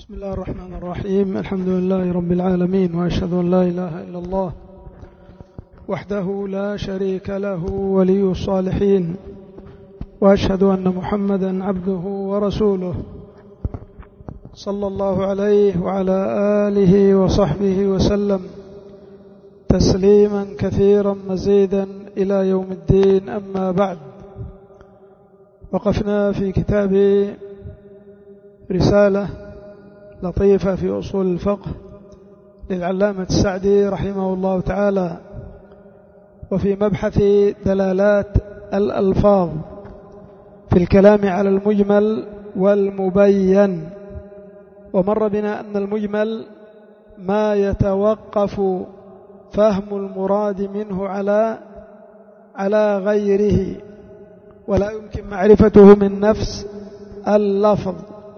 بسم الله الرحمن الرحيم. الحمد لله رب العالمين، وأشهد أن لا إله إلا الله وحده لا شريك له ولي الصالحين، وأشهد أن محمدا عبده ورسوله صلى الله عليه وعلى آله وصحبه وسلم تسليما كثيرا مزيدا إلى يوم الدين. أما بعد، وقفنا في كتاب رسالة لطيفة في أصول الفقه للعلامة السعدي رحمه الله تعالى، وفي مبحث دلالات الألفاظ في الكلام على المجمل والمبين. ومر بنا أن المجمل ما يتوقف فهم المراد منه على غيره، ولا يمكن معرفته من نفس اللفظ،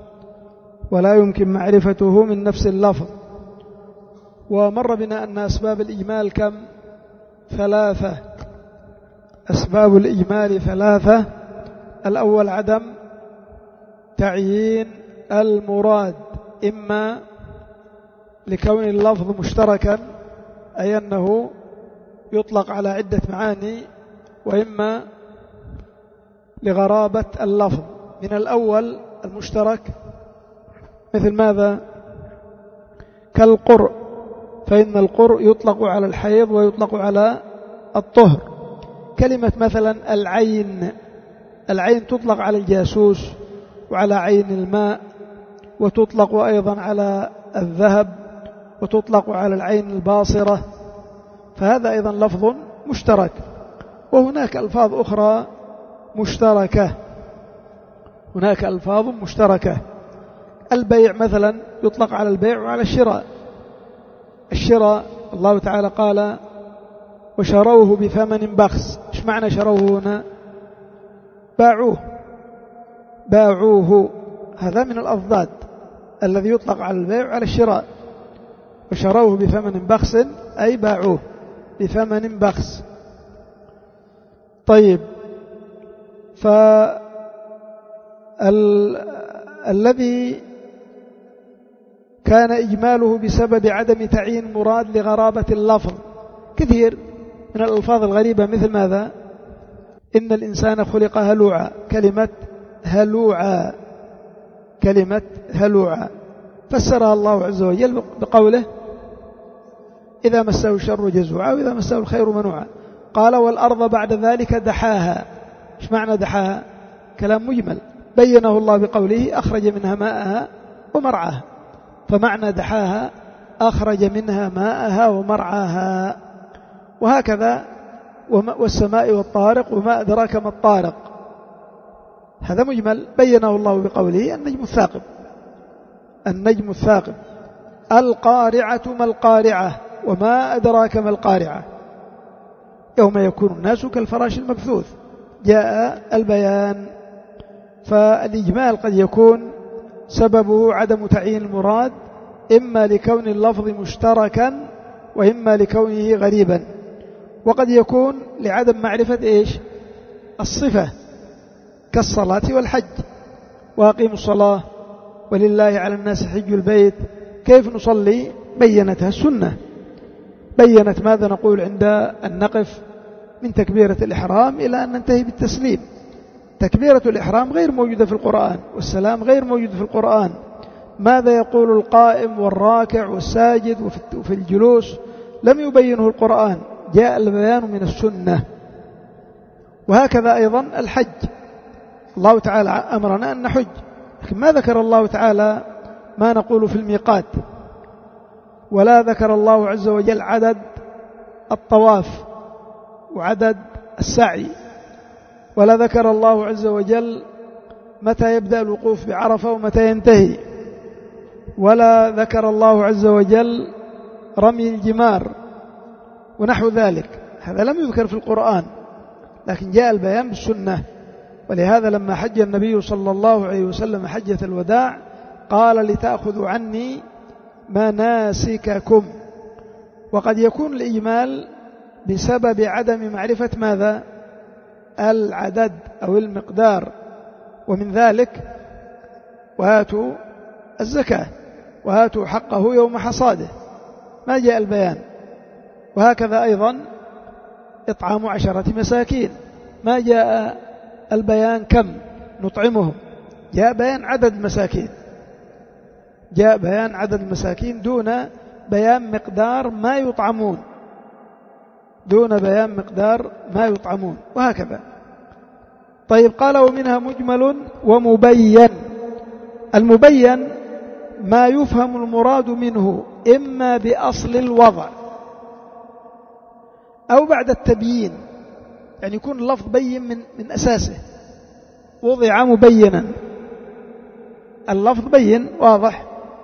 ومر بنا أن أسباب الإجمال كم؟ ثلاثة. أسباب الإجمال ثلاثة: الأول عدم تعيين المراد، إما لكون اللفظ مشتركا أي أنه يطلق على عدة معاني، وإما لغرابة اللفظ. من الأول المشترك مثل ماذا؟ كالقرء، فإن القرء يطلق على الحيض ويطلق على الطهر. كلمة مثلا العين تطلق على الجاسوس وعلى عين الماء، وتطلق أيضا على الذهب، وتطلق على العين الباصرة، فهذا أيضا لفظ مشترك. وهناك ألفاظ أخرى مشتركة، البيع مثلا يطلق على البيع وعلى الشراء. الله تعالى قال: وشروه بثمن بخس. إيش معنى شروه هنا؟ باعوه. هذا من الأضداد الذي يطلق على البيع وعلى الشراء. وشروه بثمن بخس أي باعوه بثمن بخس. طيب، الذي كان إجماله بسبب عدم تعيين مراد لغرابة اللفظ كثير من الألفاظ الغريبة، مثل ماذا؟ إن الإنسان خلق هلوعا. كلمة هلوعا فسرها الله عز وجل بقوله: إذا مسه الشر جزوعا وإذا مسه الخير منوعا. قال: والأرض بعد ذلك دحاها. إيش معنى دحاها؟ كلام مجمل بينه الله بقوله: أخرج منها ماءها ومرعاها. فمعنى دحاها أخرج منها ماءها ومرعاها. وهكذا: والسماء والطارق وما أدراك ما الطارق. هذا مجمل بينه الله بقوله: النجم الثاقب. القارعة ما القارعة وما أدراك ما القارعة، يوم يكون الناس كالفراش المبثوث. جاء البيان. فالإجمال قد يكون سببه عدم تعيين المراد، إما لكون اللفظ مشتركا وإما لكونه غريبا، وقد يكون لعدم معرفة الصفة، كالصلاة والحج. وأقيموا الصلاة ولله على الناس حج البيت. كيف نصلي؟ بينتها السنة. بينت ماذا نقول عند أن نقف من تكبيرة الإحرام إلى أن ننتهي بالتسليم. تكبيرة الإحرام غير موجودة في القرآن، والسلام غير موجود في القرآن. ماذا يقول القائم والراكع والساجد وفي الجلوس؟ لم يبينه القرآن، جاء البيان من السنة. وهكذا أيضا الحج، الله تعالى أمرنا أن نحج، لكن ما ذكر الله تعالى ما نقول في الميقات، ولا ذكر الله عز وجل عدد الطواف وعدد السعي، ولا ذكر الله عز وجل متى يبدأ الوقوف بعرفة ومتى ينتهي، ولا ذكر الله عز وجل رمي الجمار ونحو ذلك. هذا لم يذكر في القرآن، لكن جاء البيان بالسنة. ولهذا لما حج النبي صلى الله عليه وسلم حجة الوداع قال: لتأخذوا عني مناسككم. وقد يكون الإجمال بسبب عدم معرفة ماذا؟ العدد أو المقدار. ومن ذلك: وآتوا الزكاة. وآتوا حقه يوم حصاده، ما جاء البيان. وهكذا أيضا إطعام 10 مساكين، ما جاء البيان كم نطعمهم، جاء بيان عدد المساكين، جاء بيان عدد المساكين دون بيان مقدار ما يطعمون، دون بيان مقدار ما يطعمون، وهكذا. طيب قال ومنها مجمل ومبين. المبين ما يفهم المراد منه إما بأصل الوضع أو بعد التبيين، يعني يكون اللفظ بين من أساسه، وضع مبينا، اللفظ بين واضح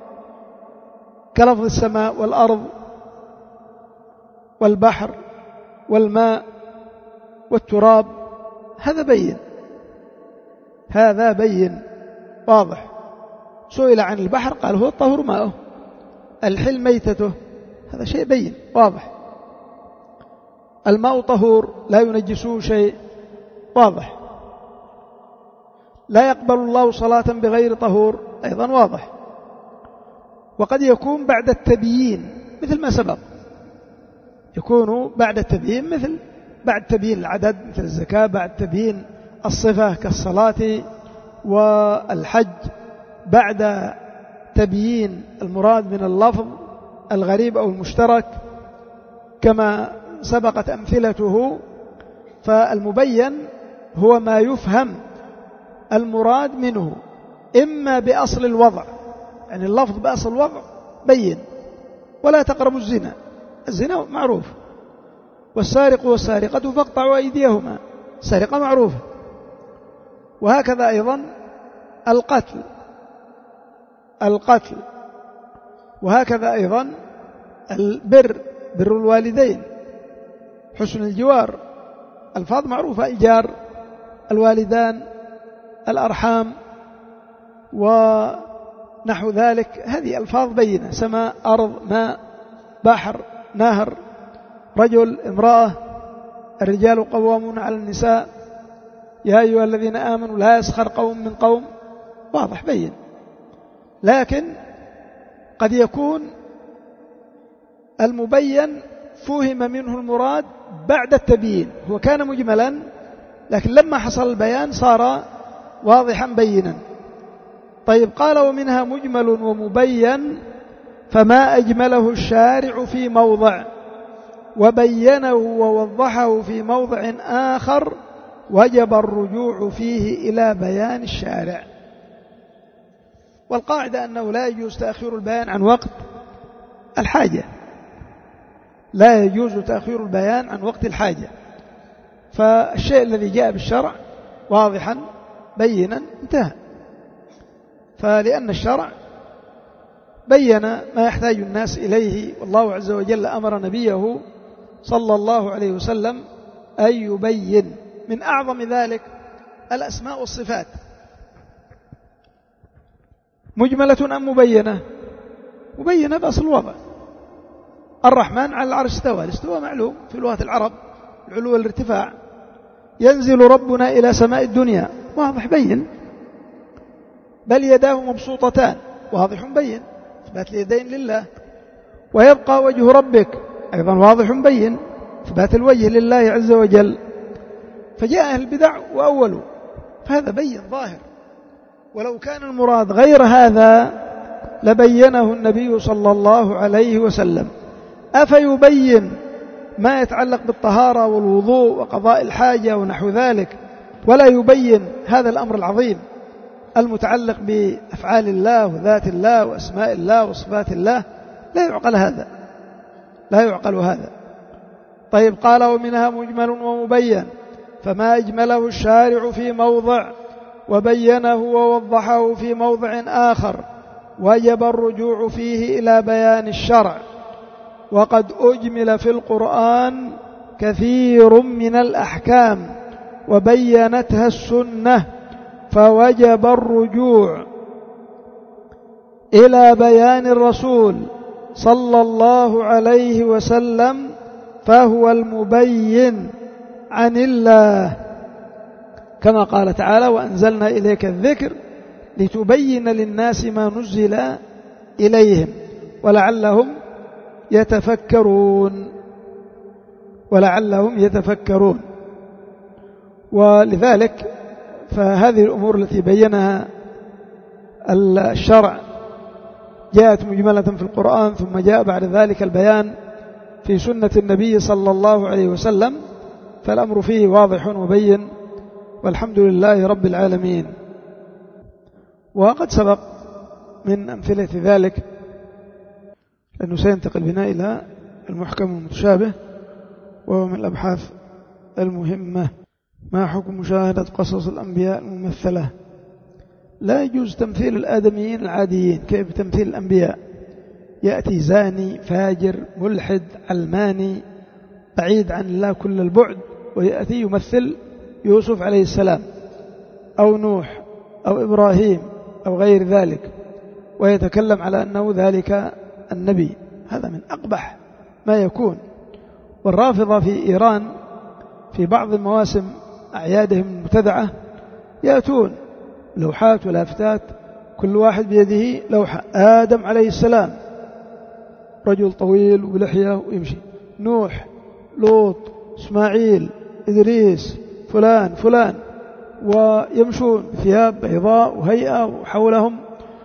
كلفظ السماء والأرض والبحر والماء والتراب، هذا بين، هذا بين واضح. سئل عن البحر قال هو الطهور ماؤه، الحل ميتته، هذا شيء بين واضح. الماء طهور لا ينجسه شيء، واضح. لا يقبل الله صلاة بغير طهور، أيضا واضح. وقد يكون بعد التبيين مثل ما سبق، يكون بعد التبيين مثل بعد تبيين العدد مثل الزكاة، بعد تبيين الصفة كالصلاة والحج، بعد تبيين المراد من اللفظ الغريب أو المشترك كما سبقت أمثلته. فالمبين هو ما يفهم المراد منه إما بأصل الوضع، يعني اللفظ بأصل الوضع بين، ولا تقربوا الزنا، الزنا معروف، والسارق والسارقة فاقطعوا أيديهما، السرقة معروفة. وهكذا أيضا القتل، وهكذا أيضا البر، بر الوالدين، حسن الجوار، الفاظ معروفة، الجار، الوالدان، الأرحام ونحو ذلك، هذه ألفاظ بينة، سماء، أرض، ماء، بحر، نهر، رجل، امرأة، الرجال قوامون على النساء، يا أيها الذين آمنوا لا يسخر قوم من قوم، واضح بين. لكن قد يكون المبين فهم منه المراد بعد التبيين، هو كان مجملا لكن لما حصل البيان صار واضحا بينا. طيب قال ومنها مجمل ومبين، فما أجمله الشارع في موضع وبينه ووضحه في موضع آخر وجب الرجوع فيه إلى بيان الشارع. والقاعدة أنه لا يجوز تأخير البيان عن وقت الحاجة، لا يجوز تأخير البيان عن وقت الحاجة. فالشيء الذي جاء بالشرع واضحا بينا انتهى، فلأن الشرع بين ما يحتاج الناس إليه، والله عز وجل أمر نبيه صلى الله عليه وسلم أن يبين. من أعظم ذلك الأسماء والصفات، مجملة أم مبينة؟ مبينة بأصل الوضع. الرحمن على العرش استوى، الاستواء معلوم في لغة العرب، العلو والارتفاع. ينزل ربنا إلى سماء الدنيا، واضح بين. بل يداه مبسوطتان، واضح بين، إثبات اليدين لله. ويبقى وجه ربك، أيضا واضح بين، إثبات الوجه لله عز وجل. فجاء أهل البدع وأولوا، فهذا بين ظاهر. ولو كان المراد غير هذا لبينه النبي صلى الله عليه وسلم. أفيبين ما يتعلق بالطهارة والوضوء وقضاء الحاجة ونحو ذلك، ولا يبين هذا الأمر العظيم المتعلق بأفعال الله وذات الله وأسماء الله وصفات الله؟ لا يعقل هذا، لا يعقل هذا. طيب قال ومنها مجمل ومبين، فما أجمله الشارع في موضع وبينه ووضحه في موضع آخر وجب الرجوع فيه إلى بيان الشرع. وقد أجمل في القرآن كثير من الأحكام وبينتها السنة، فوجب الرجوع إلى بيان الرسول صلى الله عليه وسلم، فهو المبين عن الله، كما قال تعالى وأنزلنا إليك الذكر لتبين للناس ما نزل إليهم ولعلهم يتفكرون. ولذلك فهذه الأمور التي بينها الشرع جاءت مجملة في القرآن، ثم جاء بعد ذلك البيان في سنة النبي صلى الله عليه وسلم، فالأمر فيه واضح وبين، والحمد لله رب العالمين. وقد سبق من أمثلة ذلك، لأنه سينتقل بنا إلى المحكم المتشابه، وهو من الأبحاث المهمة. ما حكم مشاهدة قصص الأنبياء الممثلة؟ لا يجوز تمثيل الآدميين العاديين. كيف تمثيل الأنبياء؟ يأتي زاني فاجر ملحد علماني بعيد عن الله كل البعد، ويأتي يمثل يوسف عليه السلام أو نوح أو إبراهيم أو غير ذلك، ويتكلم على أنه ذلك النبي. هذا من أقبح ما يكون. والرافضة في إيران في بعض المواسم أعيادهم المبتدعة يأتون لوحات ولافتات، كل واحد بيده لوحة. آدم عليه السلام رجل طويل وبلحية ويمشي، نوح، لوط، إسماعيل، إدريس، فلان، ويمشون بثياب بيضاء وهيئة، وحولهم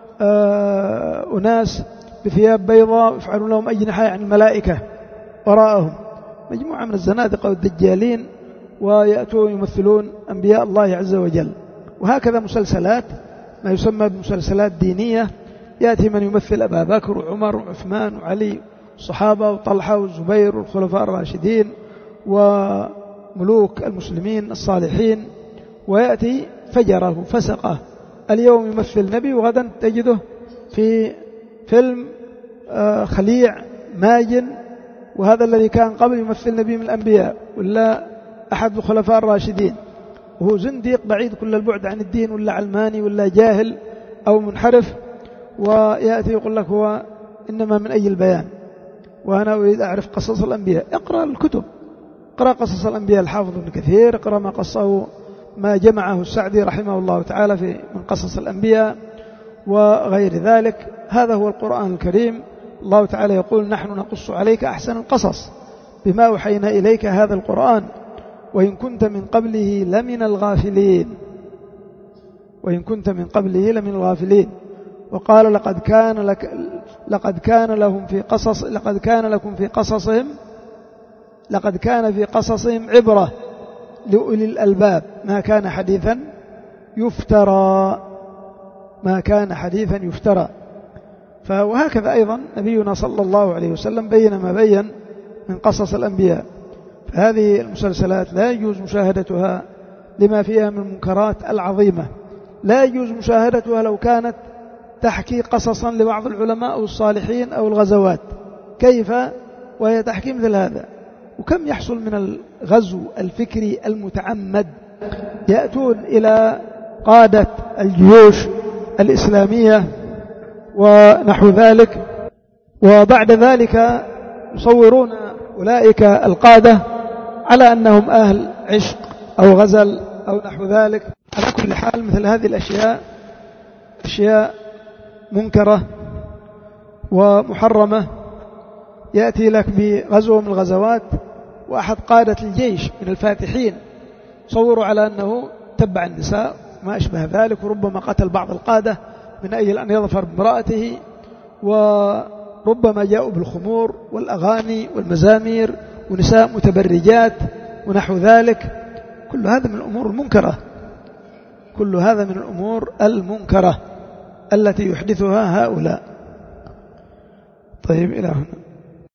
أناس بثياب بيضاء يفعلون لهم أجنحة يعني الملائكة وراءهم، مجموعة من الزنادقة والدجالين، ويأتون يمثلون أنبياء الله عز وجل. وهكذا مسلسلات ما يسمى بمسلسلات دينية، يأتي من يمثل أبا بكر وعمر وعثمان وعلي الصحابة وطلحة والزبير والخلفاء الراشدين وملوك المسلمين الصالحين، ويأتي فجره فسقه، اليوم يمثل نبي وغدا تجده في فيلم خليع ماجن، وهذا الذي كان قبل يمثل نبي من الأنبياء ولا أحد الخلفاء الراشدين، وهو زنديق بعيد كل البعد عن الدين، ولا علماني ولا جاهل أو منحرف، ويأتي يقول لك هو إنما من أجل البيان، وأنا أريد أعرف قصص الأنبياء. اقرأ الكتب، اقرأ قصص الأنبياء الحافظ ابن كثير، اقرأ ما قصه ما جمعه السعدي رحمه الله تعالى من قصص الأنبياء وغير ذلك. هذا هو القرآن الكريم. الله تعالى يقول: نحن نقص عليك أحسن القصص بما أوحينا إليك هذا القرآن وإن كنت من قبله لمن الغافلين. وقال: لقد كان في قصصهم عبرة لأولي الألباب ما كان حديثا يفترى. وهكذا أيضا نبينا صلى الله عليه وسلم بين ما بين من قصص الأنبياء. فهذه المسلسلات لا يجوز مشاهدتها لما فيها من المنكرات العظيمة. لا يجوز مشاهدتها لو كانت تحكي قصصا لبعض العلماء أو الصالحين أو الغزوات، كيف وهي تحكي مثل هذا؟ وكم يحصل من الغزو الفكري المتعمد، يأتون إلى قادة الجيوش الإسلامية ونحو ذلك، وبعد ذلك يصورون أولئك القادة على أنهم أهل عشق أو غزل أو نحو ذلك. على كل حال مثل هذه الأشياء أشياء منكرة ومحرمة. يأتي لك بغزوة من الغزوات وأحد قادة الجيش من الفاتحين صوروا على أنه تبع النساء ما أشبه ذلك، وربما قتل بعض القادة من أجل أن يظفر بامرأته، وربما جاءوا بالخمور والأغاني والمزامير ونساء متبرجات ونحو ذلك. كل هذا من الأمور المنكرة التي يحدثها هؤلاء. طيب، إلى هنا.